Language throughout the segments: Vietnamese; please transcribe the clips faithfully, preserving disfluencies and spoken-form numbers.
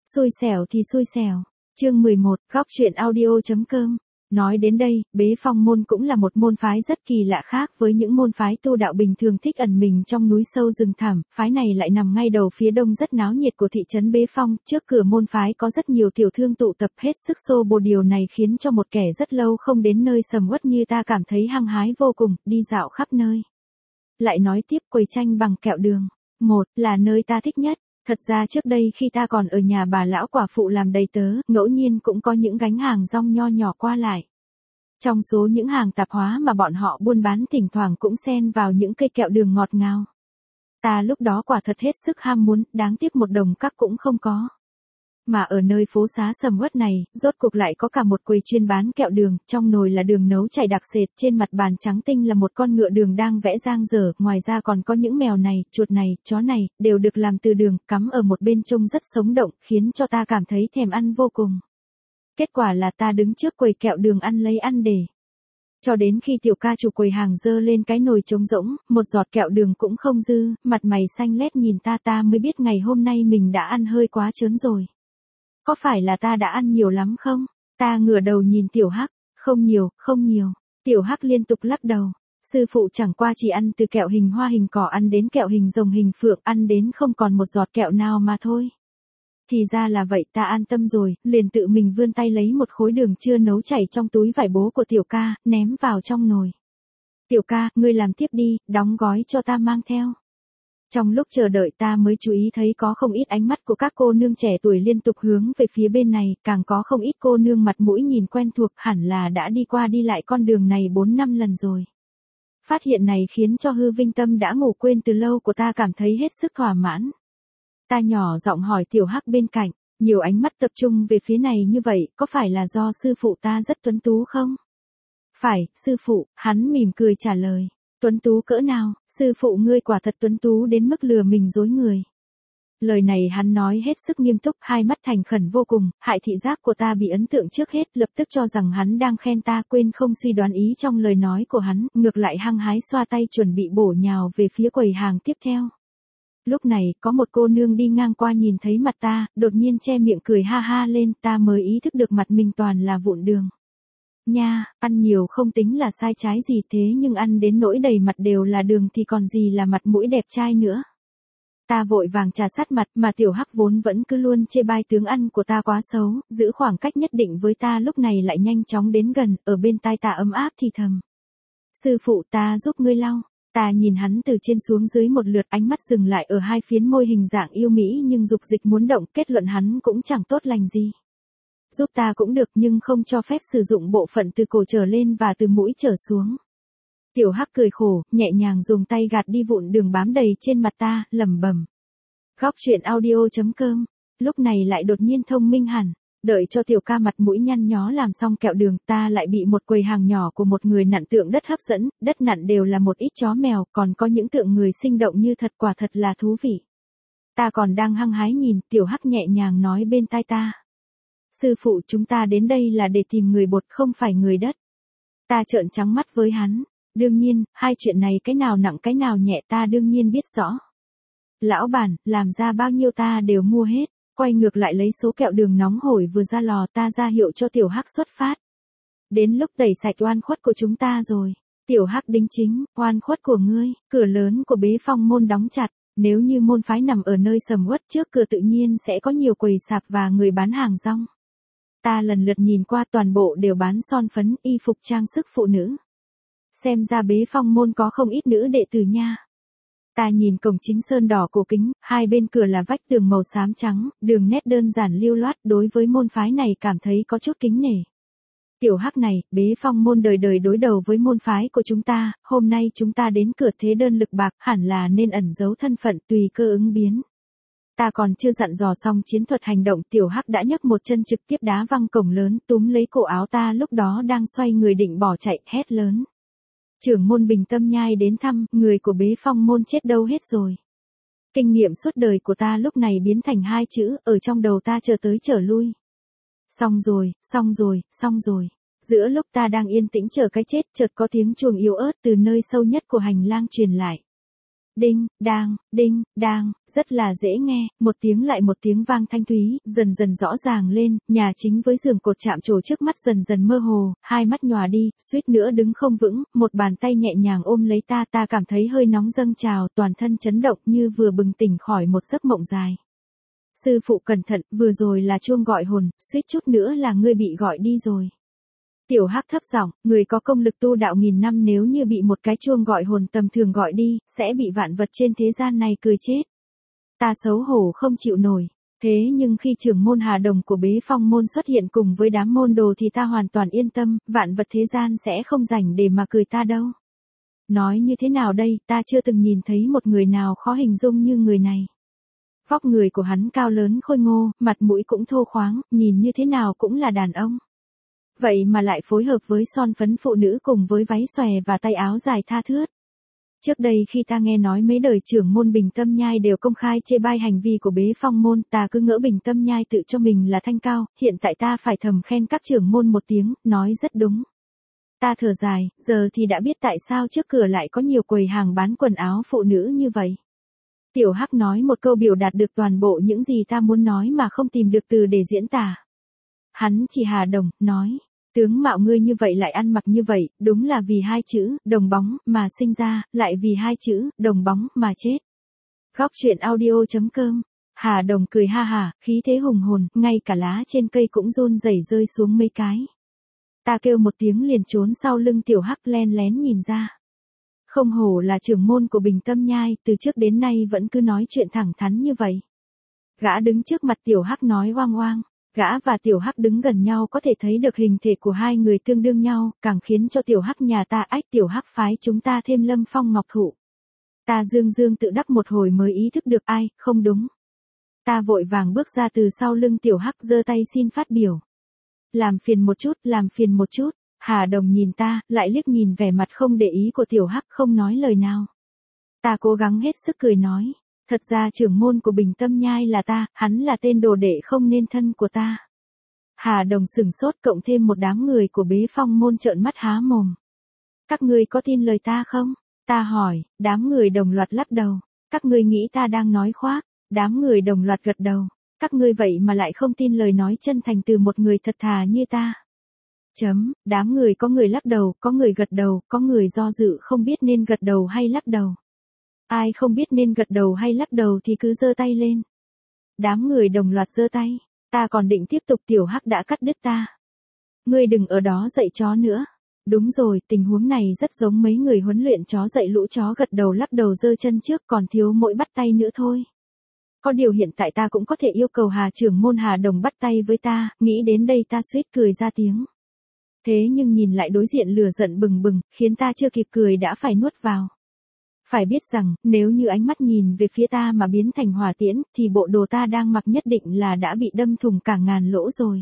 Xui xẻo thì xui xẻo. Chương mười một, góc truyện audio.com. Nói đến đây, Bế Phong môn cũng là một môn phái rất kỳ lạ khác với những môn phái tu đạo bình thường thích ẩn mình trong núi sâu rừng thẳm, phái này lại nằm ngay đầu phía đông rất náo nhiệt của thị trấn Bế Phong, trước cửa môn phái có rất nhiều tiểu thương tụ tập hết sức xô bồ, điều này khiến cho một kẻ rất lâu không đến nơi sầm uất như ta cảm thấy hăng hái vô cùng, đi dạo khắp nơi. Lại nói tiếp, quầy tranh bằng kẹo đường, một là nơi ta thích nhất. Thật ra trước đây khi ta còn ở nhà bà lão quả phụ làm đầy tớ, ngẫu nhiên cũng có những gánh hàng rong nho nhỏ qua lại. Trong số những hàng tạp hóa mà bọn họ buôn bán thỉnh thoảng cũng xen vào những cây kẹo đường ngọt ngào. Ta lúc đó quả thật hết sức ham muốn, đáng tiếc một đồng các cũng không có. Mà ở nơi phố xá sầm uất này, rốt cuộc lại có cả một quầy chuyên bán kẹo đường, trong nồi là đường nấu chảy đặc sệt, trên mặt bàn trắng tinh là một con ngựa đường đang vẽ dang dở, ngoài ra còn có những mèo này, chuột này, chó này, đều được làm từ đường, cắm ở một bên trông rất sống động, khiến cho ta cảm thấy thèm ăn vô cùng. Kết quả là ta đứng trước quầy kẹo đường ăn lấy ăn để. Cho đến khi tiểu ca chủ quầy hàng dơ lên cái nồi trống rỗng, một giọt kẹo đường cũng không dư, mặt mày xanh lét nhìn ta, ta mới biết ngày hôm nay mình đã ăn hơi quá trớn rồi. Có phải là ta đã ăn nhiều lắm không? Ta ngửa đầu nhìn tiểu hắc, không nhiều, không nhiều. Tiểu hắc liên tục lắc đầu. Sư phụ chẳng qua chỉ ăn từ kẹo hình hoa hình cỏ ăn đến kẹo hình rồng hình phượng, ăn đến không còn một giọt kẹo nào mà thôi. Thì ra là vậy, ta an tâm rồi, liền tự mình vươn tay lấy một khối đường chưa nấu chảy trong túi vải bố của tiểu ca, ném vào trong nồi. Tiểu ca, ngươi làm tiếp đi, đóng gói cho ta mang theo. Trong lúc chờ đợi ta mới chú ý thấy có không ít ánh mắt của các cô nương trẻ tuổi liên tục hướng về phía bên này, càng có không ít cô nương mặt mũi nhìn quen thuộc, hẳn là đã đi qua đi lại con đường này bốn năm lần rồi. Phát hiện này khiến cho hư vinh tâm đã ngủ quên từ lâu của ta cảm thấy hết sức thỏa mãn. Ta nhỏ giọng hỏi tiểu hắc bên cạnh, nhiều ánh mắt tập trung về phía này như vậy, có phải là do sư phụ ta rất tuấn tú không? Phải, sư phụ, hắn mỉm cười trả lời. Tuấn tú cỡ nào, sư phụ ngươi quả thật tuấn tú đến mức lừa mình dối người. Lời này hắn nói hết sức nghiêm túc, hai mắt thành khẩn vô cùng, hại thị giác của ta bị ấn tượng trước hết, lập tức cho rằng hắn đang khen ta, quên không suy đoán ý trong lời nói của hắn, ngược lại hăng hái xoa tay chuẩn bị bổ nhào về phía quầy hàng tiếp theo. Lúc này, có một cô nương đi ngang qua nhìn thấy mặt ta, đột nhiên che miệng cười ha ha lên, ta mới ý thức được mặt mình toàn là vụn đường. Nha, ăn nhiều không tính là sai trái gì, thế nhưng ăn đến nỗi đầy mặt đều là đường thì còn gì là mặt mũi đẹp trai nữa. Ta vội vàng trà sát mặt, mà tiểu hắc vốn vẫn cứ luôn chê bai tướng ăn của ta quá xấu, giữ khoảng cách nhất định với ta lúc này lại nhanh chóng đến gần, ở bên tai ta ấm áp thì thầm. Sư phụ, ta giúp ngươi lau. Ta nhìn hắn từ trên xuống dưới một lượt, ánh mắt dừng lại ở hai phiến môi hình dạng yêu mỹ nhưng dục dịch muốn động, kết luận hắn cũng chẳng tốt lành gì. Giúp ta cũng được nhưng không cho phép sử dụng bộ phận từ cổ trở lên và từ mũi trở xuống. Tiểu hắc cười khổ, nhẹ nhàng dùng tay gạt đi vụn đường bám đầy trên mặt ta, lẩm bẩm. Góc truyện audio.com. Lúc này lại đột nhiên thông minh hẳn. Đợi cho tiểu ca mặt mũi nhăn nhó làm xong kẹo đường, ta lại bị một quầy hàng nhỏ của một người nặn tượng đất hấp dẫn, đất nặn đều là một ít chó mèo, còn có những tượng người sinh động như thật, quả thật là thú vị. Ta còn đang hăng hái nhìn, tiểu hắc nhẹ nhàng nói bên tai ta. Sư phụ, chúng ta đến đây là để tìm người bột không phải người đất. Ta trợn trắng mắt với hắn. Đương nhiên, hai chuyện này cái nào nặng cái nào nhẹ ta đương nhiên biết rõ. Lão bản, làm ra bao nhiêu ta đều mua hết. Quay ngược lại lấy số kẹo đường nóng hổi vừa ra lò, ta ra hiệu cho tiểu hắc xuất phát. Đến lúc tẩy sạch oan khuất của chúng ta rồi. Tiểu hắc đính chính, oan khuất của ngươi, cửa lớn của Bế Phong môn đóng chặt. Nếu như môn phái nằm ở nơi sầm uất, trước cửa tự nhiên sẽ có nhiều quầy sạp và người bán hàng rong. Ta lần lượt nhìn qua, toàn bộ đều bán son phấn, y phục trang sức phụ nữ. Xem ra Bế Phong môn có không ít nữ đệ tử nha. Ta nhìn cổng chính sơn đỏ cổ kính, hai bên cửa là vách tường màu xám trắng, đường nét đơn giản lưu loát, đối với môn phái này cảm thấy có chút kính nể. Tiểu hắc này, Bế Phong môn đời đời đối đầu với môn phái của chúng ta, hôm nay chúng ta đến cửa thế đơn lực bạc, hẳn là nên ẩn giấu thân phận tùy cơ ứng biến. Ta còn chưa dặn dò xong chiến thuật hành động, tiểu hắc đã nhấc một chân trực tiếp đá văng cổng lớn, túm lấy cổ áo ta lúc đó đang xoay người định bỏ chạy, hét lớn. Trưởng môn Bình Tâm Nhai đến thăm, người của Bế Phong môn chết đâu hết rồi. Kinh nghiệm suốt đời của ta lúc này biến thành hai chữ, ở trong đầu ta chờ tới trở lui. Xong rồi, xong rồi, xong rồi. Giữa lúc ta đang yên tĩnh chờ cái chết, chợt có tiếng chuông yếu ớt từ nơi sâu nhất của hành lang truyền lại. đinh, đang, đinh, đang, rất là dễ nghe, một tiếng lại một tiếng vang thanh thúy, dần dần rõ ràng lên, nhà chính với giường cột chạm trổ trước mắt dần dần mơ hồ, hai mắt nhòa đi, suýt nữa đứng không vững, một bàn tay nhẹ nhàng ôm lấy ta, ta cảm thấy hơi nóng dâng trào, toàn thân chấn động như vừa bừng tỉnh khỏi một giấc mộng dài. Sư phụ cẩn thận, vừa rồi là chuông gọi hồn, suýt chút nữa là ngươi bị gọi đi rồi. Tiểu Hắc thấp giọng, người có công lực tu đạo nghìn năm nếu như bị một cái chuông gọi hồn tầm thường gọi đi, sẽ bị vạn vật trên thế gian này cười chết. Ta xấu hổ không chịu nổi. Thế nhưng khi trưởng môn Hà Đồng của Bế Phong môn xuất hiện cùng với đám môn đồ thì ta hoàn toàn yên tâm, vạn vật thế gian sẽ không rảnh để mà cười ta đâu. Nói như thế nào đây, ta chưa từng nhìn thấy một người nào khó hình dung như người này. Vóc người của hắn cao lớn khôi ngô, mặt mũi cũng thô khoáng, nhìn như thế nào cũng là đàn ông. Vậy mà lại phối hợp với son phấn phụ nữ cùng với váy xòe và tay áo dài tha thướt. Trước đây khi ta nghe nói mấy đời trưởng môn Bình Tâm Nhai đều công khai chê bai hành vi của Bế Phong môn, ta cứ ngỡ Bình Tâm Nhai tự cho mình là thanh cao, hiện tại ta phải thầm khen các trưởng môn một tiếng, nói rất đúng. Ta thở dài, giờ thì đã biết tại sao trước cửa lại có nhiều quầy hàng bán quần áo phụ nữ như vậy. Tiểu Hắc nói một câu biểu đạt được toàn bộ những gì ta muốn nói mà không tìm được từ để diễn tả. Hắn chỉ Hà Đồng, nói. Tướng mạo ngươi như vậy lại ăn mặc như vậy, đúng là vì hai chữ, đồng bóng, mà sinh ra, lại vì hai chữ, đồng bóng, mà chết. Góc truyện audio chấm com. Hà Đồng cười ha hà, khí thế hùng hồn, ngay cả lá trên cây cũng run rẩy rơi xuống mấy cái. Ta kêu một tiếng liền trốn sau lưng Tiểu Hắc len lén nhìn ra. Không hổ là trưởng môn của Bình Tâm Nhai, từ trước đến nay vẫn cứ nói chuyện thẳng thắn như vậy. Gã đứng trước mặt Tiểu Hắc nói oang oang. Gã và Tiểu Hắc đứng gần nhau có thể thấy được hình thể của hai người tương đương nhau, càng khiến cho Tiểu Hắc nhà ta ách Tiểu Hắc phái chúng ta thêm Lâm Phong Ngọc Thụ. Ta dương dương tự đắc một hồi mới ý thức được ai, không đúng. Ta vội vàng bước ra từ sau lưng Tiểu Hắc giơ tay xin phát biểu. Làm phiền một chút, làm phiền một chút. Hà Đồng nhìn ta, lại liếc nhìn vẻ mặt không để ý của Tiểu Hắc không nói lời nào. Ta cố gắng hết sức cười nói. Thật ra trưởng môn của Bình Tâm Nhai là ta, hắn là tên đồ đệ không nên thân của ta. Hà Đồng sửng sốt cộng thêm một đám người của Bế Phong môn trợn mắt há mồm. Các ngươi có tin lời ta không? Ta hỏi, đám người đồng loạt lắc đầu. Các ngươi nghĩ ta đang nói khoác, đám người đồng loạt gật đầu. Các ngươi vậy mà lại không tin lời nói chân thành từ một người thật thà như ta. Chấm, đám người có người lắc đầu, có người gật đầu, có người do dự không biết nên gật đầu hay lắc đầu. Ai không biết nên gật đầu hay lắc đầu thì cứ giơ tay lên. Đám người đồng loạt giơ tay, ta còn định tiếp tục Tiểu Hắc đã cắt đứt ta. Ngươi đừng ở đó dạy chó nữa. Đúng rồi, tình huống này rất giống mấy người huấn luyện chó dạy lũ chó gật đầu lắc đầu giơ chân trước còn thiếu mỗi bắt tay nữa thôi. Có điều hiện tại ta cũng có thể yêu cầu Hà trưởng môn Hà Đồng bắt tay với ta, nghĩ đến đây ta suýt cười ra tiếng. Thế nhưng nhìn lại đối diện lửa giận bừng bừng, khiến ta chưa kịp cười đã phải nuốt vào. Phải biết rằng, nếu như ánh mắt nhìn về phía ta mà biến thành hỏa tiễn, thì bộ đồ ta đang mặc nhất định là đã bị đâm thủng cả ngàn lỗ rồi.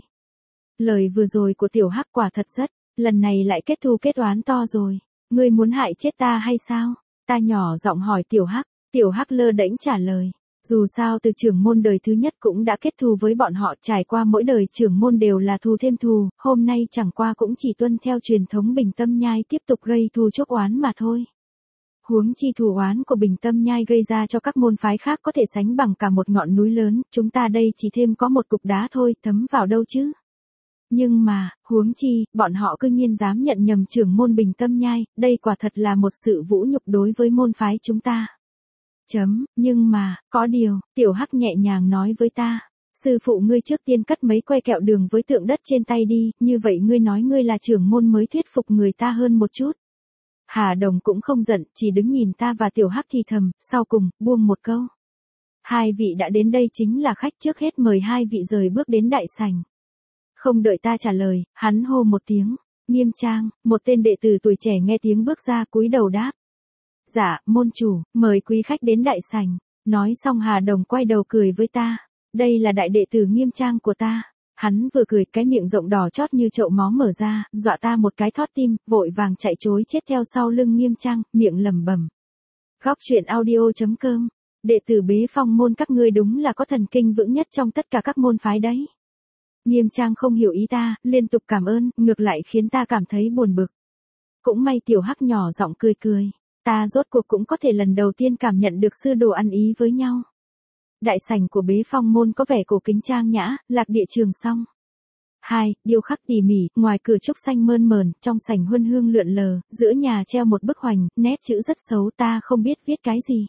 Lời vừa rồi của Tiểu Hắc quả thật rất, lần này lại kết thù kết oán to rồi. Ngươi muốn hại chết ta hay sao? Ta nhỏ giọng hỏi Tiểu Hắc, Tiểu Hắc lơ đễnh trả lời. Dù sao từ trưởng môn đời thứ nhất cũng đã kết thù với bọn họ, trải qua mỗi đời trưởng môn đều là thù thêm thù, hôm nay chẳng qua cũng chỉ tuân theo truyền thống Bình Tâm Nhai tiếp tục gây thù chuốc oán mà thôi. Huống chi thù oán của Bình Tâm Nhai gây ra cho các môn phái khác có thể sánh bằng cả một ngọn núi lớn, chúng ta đây chỉ thêm có một cục đá thôi, thấm vào đâu chứ. Nhưng mà, huống chi, bọn họ cư nhiên dám nhận nhầm trưởng môn Bình Tâm Nhai, đây quả thật là một sự vũ nhục đối với môn phái chúng ta. Chấm, nhưng mà, có điều, Tiểu Hắc nhẹ nhàng nói với ta. Sư phụ ngươi trước tiên cắt mấy que kẹo đường với tượng đất trên tay đi, như vậy ngươi nói ngươi là trưởng môn mới thuyết phục người ta hơn một chút. Hà Đồng cũng không giận, chỉ đứng nhìn ta và Tiểu Hắc thì thầm, sau cùng, buông một câu. Hai vị đã đến đây chính là khách, trước hết mời hai vị rời bước đến đại sảnh. Không đợi ta trả lời, hắn hô một tiếng, Nghiêm Trang, một tên đệ tử tuổi trẻ nghe tiếng bước ra cúi đầu đáp. Dạ, môn chủ, mời quý khách đến đại sảnh. Nói xong Hà Đồng quay đầu cười với ta. Đây là đại đệ tử Nghiêm Trang của ta. Hắn vừa cười cái miệng rộng đỏ chót như chậu máu mở ra, dọa ta một cái thót tim, vội vàng chạy trối chết theo sau lưng Nghiêm Trang, miệng lẩm bẩm. Góc truyện audio chấm com. Đệ tử Bế Phong môn các ngươi đúng là có thần kinh vững nhất trong tất cả các môn phái đấy. Nghiêm Trang không hiểu ý ta, liên tục cảm ơn, ngược lại khiến ta cảm thấy buồn bực. Cũng may Tiểu Hắc nhỏ giọng cười cười. ta rốt cuộc cũng có thể lần đầu tiên cảm nhận được sư đồ ăn ý với nhau. Đại sảnh của Bế Phong môn có vẻ cổ kính trang nhã, lạc địa trường song. Hai, điêu khắc tỉ mỉ, ngoài cửa trúc xanh mơn mởn, trong sảnh huân hương lượn lờ, giữa nhà treo một bức hoành, nét chữ rất xấu, ta không biết viết cái gì.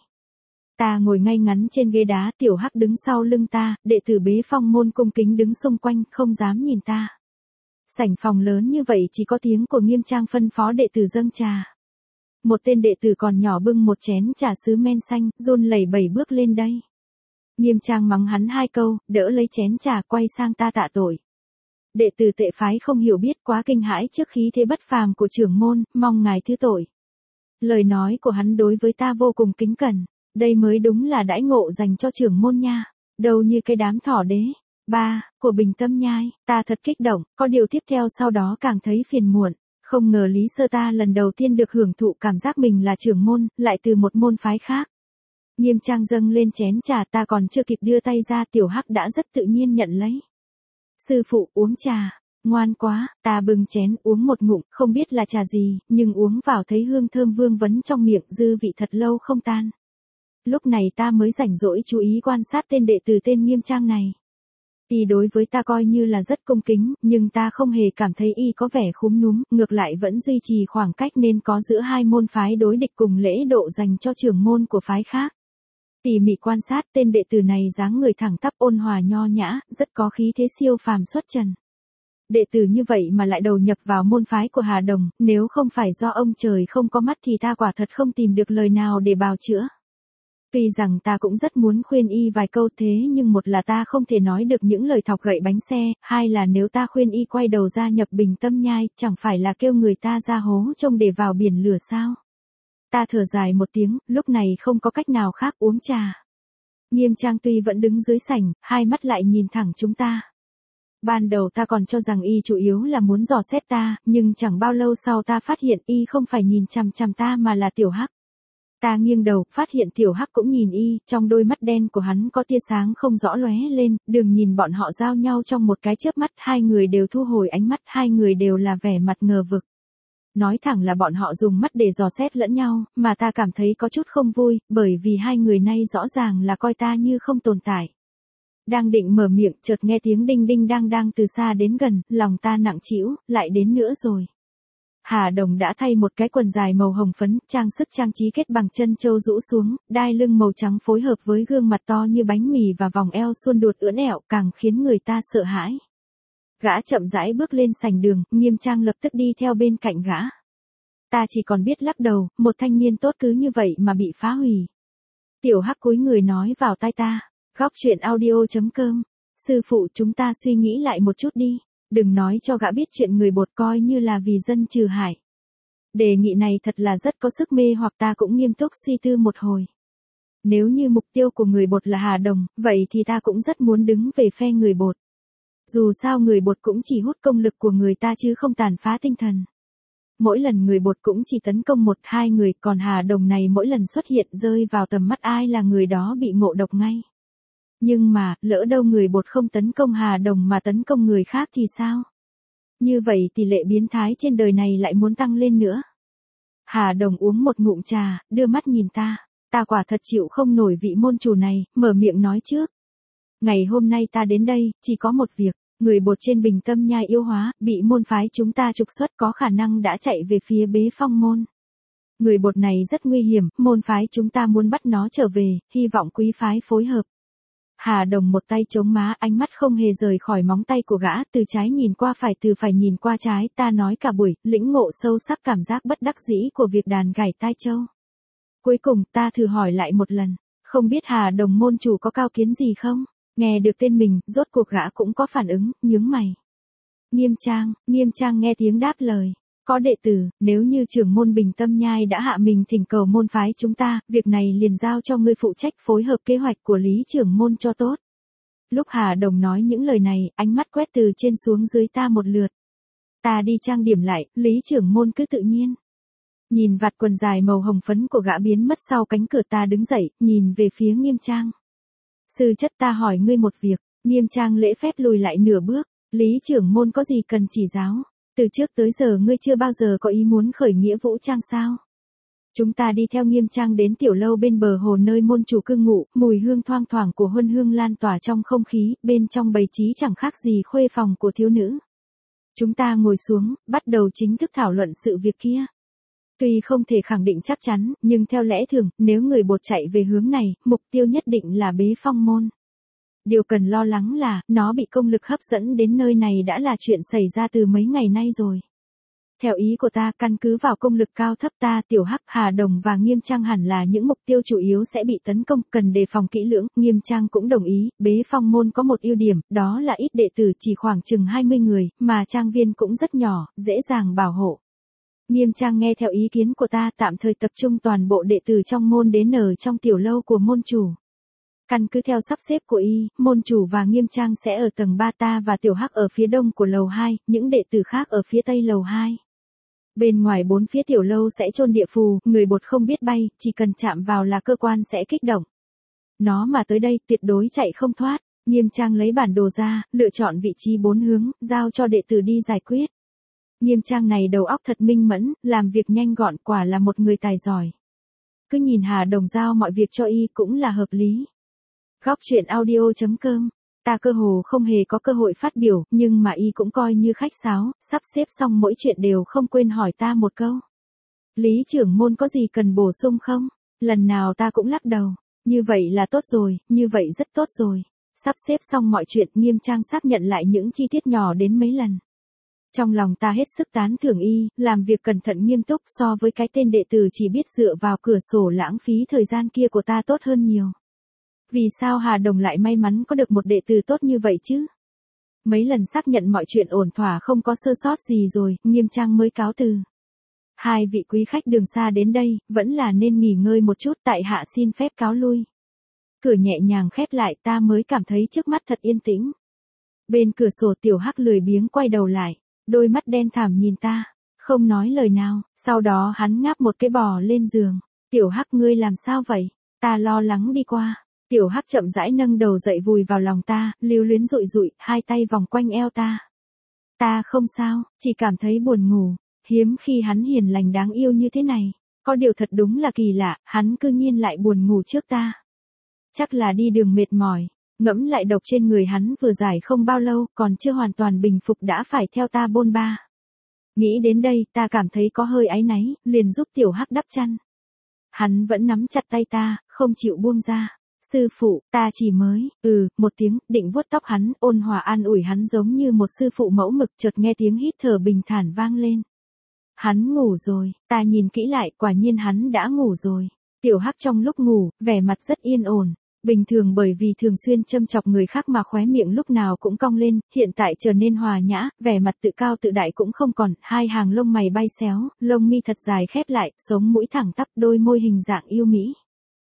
Ta ngồi ngay ngắn trên ghế đá, Tiểu Hắc đứng sau lưng ta, đệ tử Bế Phong môn cung kính đứng xung quanh, không dám nhìn ta. Sảnh phòng lớn như vậy chỉ có tiếng của Nghiêm Trang phân phó đệ tử dâng trà. Một tên đệ tử còn nhỏ bưng một chén trà sứ men xanh, run lẩy bẩy bước lên đây. Nghiêm Trang mắng hắn hai câu, đỡ lấy chén trà quay sang ta tạ tội. Đệ tử Tệ phái không hiểu biết, quá kinh hãi trước khí thế bất phàm của trưởng môn, mong ngài thứ tội. Lời nói của hắn đối với ta vô cùng kính cẩn, đây mới đúng là đãi ngộ dành cho trưởng môn nha, đâu như cái đám thỏ đế. Ba, của Bình Tâm Nhai, ta thật kích động, có điều tiếp theo sau đó càng thấy phiền muộn, không ngờ Lý Sơ ta lần đầu tiên được hưởng thụ cảm giác mình là trưởng môn, lại từ một môn phái khác. Nghiêm Trang dâng lên chén trà, ta còn chưa kịp đưa tay ra, Tiểu Hắc đã rất tự nhiên nhận lấy. Sư phụ, uống trà. Ngoan quá, ta bưng chén uống một ngụm, không biết là trà gì, nhưng uống vào thấy hương thơm vương vấn trong miệng, dư vị thật lâu không tan. Lúc này ta mới rảnh rỗi chú ý quan sát tên đệ tử tên Nghiêm Trang này. Y đối với ta coi như là rất cung kính, nhưng ta không hề cảm thấy y có vẻ khúm núm, ngược lại vẫn duy trì khoảng cách nên có giữa hai môn phái đối địch cùng lễ độ dành cho trưởng môn của phái khác. Tỉ mỉ quan sát, tên đệ tử này dáng người thẳng tắp ôn hòa nho nhã, rất có khí thế siêu phàm xuất trần. Đệ tử như vậy mà lại đầu nhập vào môn phái của Hà Đồng, nếu không phải do ông trời không có mắt thì ta quả thật không tìm được lời nào để bào chữa. Tuy rằng ta cũng rất muốn khuyên y vài câu thế nhưng một là ta không thể nói được những lời thọc gậy bánh xe, hai là nếu ta khuyên y quay đầu gia nhập Bình Tâm Nhai, chẳng phải là kêu người ta ra hố trông để vào biển lửa sao. Ta thở dài một tiếng, lúc này không có cách nào khác uống trà. Nghiêm Trang tuy vẫn đứng dưới sảnh, hai mắt lại nhìn thẳng chúng ta. Ban đầu ta còn cho rằng y chủ yếu là muốn dò xét ta, nhưng chẳng bao lâu sau ta phát hiện y không phải nhìn chằm chằm ta mà là Tiểu Hắc. Ta nghiêng đầu, phát hiện Tiểu Hắc cũng nhìn y, trong đôi mắt đen của hắn có tia sáng không rõ lóe lên, đừng nhìn bọn họ giao nhau trong một cái chớp mắt, hai người đều thu hồi ánh mắt, hai người đều là vẻ mặt ngờ vực. Nói thẳng là bọn họ dùng mắt để dò xét lẫn nhau, mà ta cảm thấy có chút không vui, bởi vì hai người này rõ ràng là coi ta như không tồn tại. Đang định mở miệng, chợt nghe tiếng đinh đinh đang đang từ xa đến gần, lòng ta nặng trĩu, lại đến nữa rồi. Hà Đồng đã thay một cái quần dài màu hồng phấn, trang sức trang trí kết bằng chân châu rũ xuống, đai lưng màu trắng phối hợp với gương mặt to như bánh mì và vòng eo suôn đuột ưỡn ẹo, càng khiến người ta sợ hãi. Gã chậm rãi bước lên sảnh đường, Nghiêm Trang lập tức đi theo bên cạnh gã. Ta chỉ còn biết lắc đầu, một thanh niên tốt cứ như vậy mà bị phá hủy. Tiểu Hắc cúi người nói vào tai ta, góc chuyện audio chấm com, sư phụ chúng ta suy nghĩ lại một chút đi, đừng nói cho gã biết chuyện người Bột coi như là vì dân trừ hại. Đề nghị này thật là rất có sức mê hoặc ta cũng nghiêm túc suy tư một hồi. Nếu như mục tiêu của người Bột là Hà Đồng, vậy thì ta cũng rất muốn đứng về phe người Bột. Dù sao người Bột cũng chỉ hút công lực của người ta chứ không tàn phá tinh thần. Mỗi lần người Bột cũng chỉ tấn công một hai người, còn Hà Đồng này mỗi lần xuất hiện rơi vào tầm mắt ai là người đó bị ngộ độc ngay. Nhưng mà, lỡ đâu người Bột không tấn công Hà Đồng mà tấn công người khác thì sao? Như vậy tỷ lệ biến thái trên đời này lại muốn tăng lên nữa. Hà Đồng uống một ngụm trà, đưa mắt nhìn ta. Ta quả thật chịu không nổi vị môn chủ này, mở miệng nói trước. Ngày hôm nay ta đến đây, chỉ có một việc. Người Bột trên Bình Tâm Nhai yếu hóa, bị môn phái chúng ta trục xuất, có khả năng đã chạy về phía Bế Phong môn. Người Bột này rất nguy hiểm, môn phái chúng ta muốn bắt nó trở về, hy vọng quý phái phối hợp. Hà Đồng một tay chống má, ánh mắt không hề rời khỏi móng tay của gã, từ trái nhìn qua phải, từ phải nhìn qua trái, ta nói cả buổi, lĩnh ngộ sâu sắc cảm giác bất đắc dĩ của việc đàn gảy tai châu. Cuối cùng, ta thử hỏi lại một lần, không biết Hà Đồng môn chủ có cao kiến gì không? Nghe được tên mình, rốt cuộc gã cũng có phản ứng, nhướng mày. Nghiêm Trang, Nghiêm Trang nghe tiếng đáp lời. Có đệ tử, nếu như trưởng môn Bình Tâm Nhai đã hạ mình thỉnh cầu môn phái chúng ta, việc này liền giao cho ngươi phụ trách phối hợp kế hoạch của Lý trưởng môn cho tốt. Lúc Hà Đồng nói những lời này, ánh mắt quét từ trên xuống dưới ta một lượt. Ta đi trang điểm lại, Lý trưởng môn cứ tự nhiên. Nhìn vạt quần dài màu hồng phấn của gã biến mất sau cánh cửa, ta đứng dậy, nhìn về phía Nghiêm Trang. Sư chất, ta hỏi ngươi một việc. Nghiêm Trang lễ phép lùi lại nửa bước. Lý trưởng môn có gì cần chỉ giáo? Từ trước tới giờ ngươi chưa bao giờ có ý muốn khởi nghĩa vũ trang sao? Chúng ta đi theo Nghiêm Trang đến tiểu lâu bên bờ hồ nơi môn chủ cư ngụ, mùi hương thoang thoảng của huân hương lan tỏa trong không khí, bên trong bày trí chẳng khác gì khuê phòng của thiếu nữ. Chúng ta ngồi xuống, bắt đầu chính thức thảo luận sự việc kia. Tuy không thể khẳng định chắc chắn, nhưng theo lẽ thường, nếu người bột chạy về hướng này, mục tiêu nhất định là Bế Phong môn. Điều cần lo lắng là, nó bị công lực hấp dẫn đến nơi này đã là chuyện xảy ra từ mấy ngày nay rồi. Theo ý của ta, căn cứ vào công lực cao thấp ta, Tiểu Hắc, Hà Đồng và Nghiêm Trang hẳn là những mục tiêu chủ yếu sẽ bị tấn công, cần đề phòng kỹ lưỡng. Nghiêm Trang cũng đồng ý, Bế Phong môn có một ưu điểm, đó là ít đệ tử, chỉ khoảng chừng hai mươi người, mà trang viên cũng rất nhỏ, dễ dàng bảo hộ. Nghiêm Trang nghe theo ý kiến của ta, tạm thời tập trung toàn bộ đệ tử trong môn đến ở trong tiểu lâu của môn chủ. Căn cứ theo sắp xếp của y, môn chủ và Nghiêm Trang sẽ ở tầng ba, ta và Tiểu Hắc ở phía đông của lầu hai, những đệ tử khác ở phía tây lầu hai. Bên ngoài bốn phía tiểu lâu sẽ chôn địa phù, người bột không biết bay, chỉ cần chạm vào là cơ quan sẽ kích động. Nó mà tới đây tuyệt đối chạy không thoát. Nghiêm Trang lấy bản đồ ra, lựa chọn vị trí bốn hướng, giao cho đệ tử đi giải quyết. Nghiêm Trang này đầu óc thật minh mẫn, làm việc nhanh gọn, quả là một người tài giỏi. Cứ nhìn Hà Đồng giao mọi việc cho y cũng là hợp lý. Góc truyện audio chấm com. Ta cơ hồ không hề có cơ hội phát biểu, nhưng mà y cũng coi như khách sáo, sắp xếp xong mỗi chuyện đều không quên hỏi ta một câu. Lý trưởng môn có gì cần bổ sung không? Lần nào ta cũng lắc đầu. Như vậy là tốt rồi, như vậy rất tốt rồi. Sắp xếp xong mọi chuyện, Nghiêm Trang xác nhận lại những chi tiết nhỏ đến mấy lần. Trong lòng ta hết sức tán thưởng y, làm việc cẩn thận nghiêm túc, so với cái tên đệ tử chỉ biết dựa vào cửa sổ lãng phí thời gian kia của ta tốt hơn nhiều. Vì sao Hà Đồng lại may mắn có được một đệ tử tốt như vậy chứ? Mấy lần xác nhận mọi chuyện ổn thỏa không có sơ sót gì rồi, Nghiêm Trang mới cáo từ. Hai vị quý khách đường xa đến đây, vẫn là nên nghỉ ngơi một chút, tại hạ xin phép cáo lui. Cửa nhẹ nhàng khép lại, ta mới cảm thấy trước mắt thật yên tĩnh. Bên cửa sổ Tiểu Hắc lười biếng quay đầu lại, đôi mắt đen thẳm nhìn ta, không nói lời nào, sau đó hắn ngáp một cái bò lên giường. Tiểu Hắc, ngươi làm sao vậy? Ta lo lắng đi qua. Tiểu Hắc chậm rãi nâng đầu dậy vùi vào lòng ta, lưu luyến dụi dụi, hai tay vòng quanh eo ta. Ta không sao, chỉ cảm thấy buồn ngủ, hiếm khi hắn hiền lành đáng yêu như thế này. Có điều thật đúng là kỳ lạ, hắn cư nhiên lại buồn ngủ trước ta. Chắc là đi đường mệt mỏi, ngẫm lại độc trên người hắn vừa giải không bao lâu, còn chưa hoàn toàn bình phục đã phải theo ta bôn ba. Nghĩ đến đây, ta cảm thấy có hơi áy náy, liền giúp Tiểu Hắc đắp chăn. Hắn vẫn nắm chặt tay ta, không chịu buông ra. Sư phụ, ta chỉ mới, ừ, một tiếng, định vuốt tóc hắn, ôn hòa an ủi hắn giống như một sư phụ mẫu mực, chợt nghe tiếng hít thở bình thản vang lên. Hắn ngủ rồi, ta nhìn kỹ lại, quả nhiên hắn đã ngủ rồi. Tiểu Hắc trong lúc ngủ, vẻ mặt rất yên ổn. Bình thường bởi vì thường xuyên châm chọc người khác mà khóe miệng lúc nào cũng cong lên, hiện tại trở nên hòa nhã, vẻ mặt tự cao tự đại cũng không còn, hai hàng lông mày bay xéo, lông mi thật dài khép lại, sống mũi thẳng tắp, đôi môi hình dạng yêu mỹ.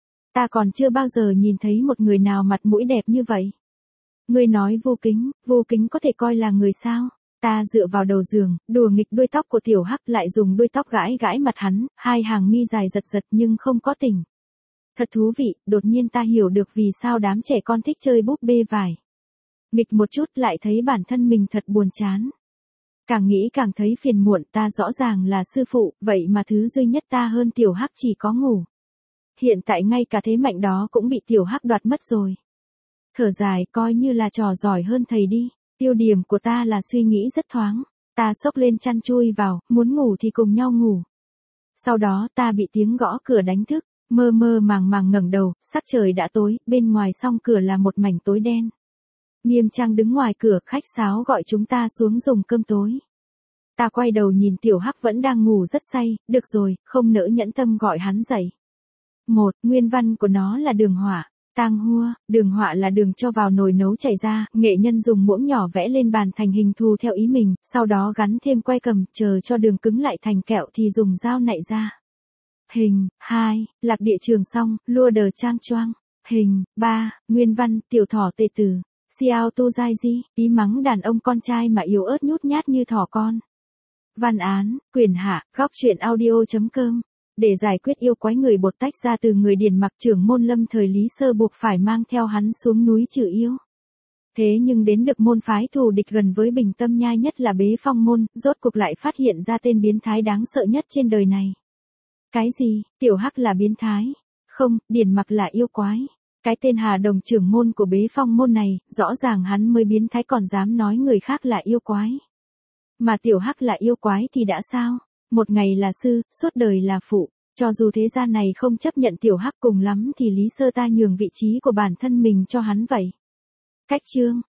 Ta còn chưa bao giờ nhìn thấy một người nào mặt mũi đẹp như vậy. Ngươi nói Vô Kính, Vô Kính có thể coi là người sao? Ta dựa vào đầu giường, đùa nghịch đuôi tóc của Tiểu Hắc, lại dùng đuôi tóc gãi gãi mặt hắn, hai hàng mi dài giật giật nhưng không có tỉnh. Thật thú vị, đột nhiên ta hiểu được vì sao đám trẻ con thích chơi búp bê vải. Nghịch một chút lại thấy bản thân mình thật buồn chán. Càng nghĩ càng thấy phiền muộn, ta rõ ràng là sư phụ, vậy mà thứ duy nhất ta hơn Tiểu Hắc chỉ có ngủ. Hiện tại ngay cả thế mạnh đó cũng bị Tiểu Hắc đoạt mất rồi. Thở dài, coi như là trò giỏi hơn thầy đi. Tiêu điểm của ta là suy nghĩ rất thoáng. Ta xốc lên chăn chui vào, muốn ngủ thì cùng nhau ngủ. Sau đó ta bị tiếng gõ cửa đánh thức, mơ mơ màng màng ngẩng đầu, sắc trời đã tối, bên ngoài song cửa là một mảnh tối đen. Nghiêm Trang đứng ngoài cửa, khách sáo gọi chúng ta xuống dùng cơm tối. Ta quay đầu nhìn Tiểu Hắc vẫn đang ngủ rất say, được rồi, không nỡ nhẫn tâm gọi hắn dậy. Một, nguyên văn của nó là đường họa. Tang hua, đường họa là đường cho vào nồi nấu chảy ra, nghệ nhân dùng muỗng nhỏ vẽ lên bàn thành hình thù theo ý mình, sau đó gắn thêm que cầm, chờ cho đường cứng lại thành kẹo thì dùng dao nạy ra. Hình, hai, lạc địa trường song, lua đờ trang choang. Hình, ba, nguyên văn, tiểu thỏ tề tử. Xiao tu dai di, ý mắng đàn ông con trai mà yếu ớt nhút nhát như thỏ con. Văn án, quyền hạ, góc truyện audio chấm com. Để giải quyết yêu quái, người bột tách ra từ người Điền Mặc, trưởng môn Lâm thời Lý Sơ buộc phải mang theo hắn xuống núi trừ yêu. Thế nhưng đến được môn phái thù địch gần với Bình Tâm Nhai nhất là Bế Phong môn, rốt cuộc lại phát hiện ra tên biến thái đáng sợ nhất trên đời này. Cái gì, tiểu hắc là biến thái? Không, Điền Mặc là yêu quái. Cái tên Hà Đồng trưởng môn của Bế Phong môn này, rõ ràng hắn mới biến thái còn dám nói người khác là yêu quái. Mà tiểu hắc là yêu quái thì đã sao? Một ngày là sư, suốt đời là phụ. Cho dù thế gian này không chấp nhận tiểu hắc, cùng lắm thì Lý Sơ ta nhường vị trí của bản thân mình cho hắn vậy. Cách chương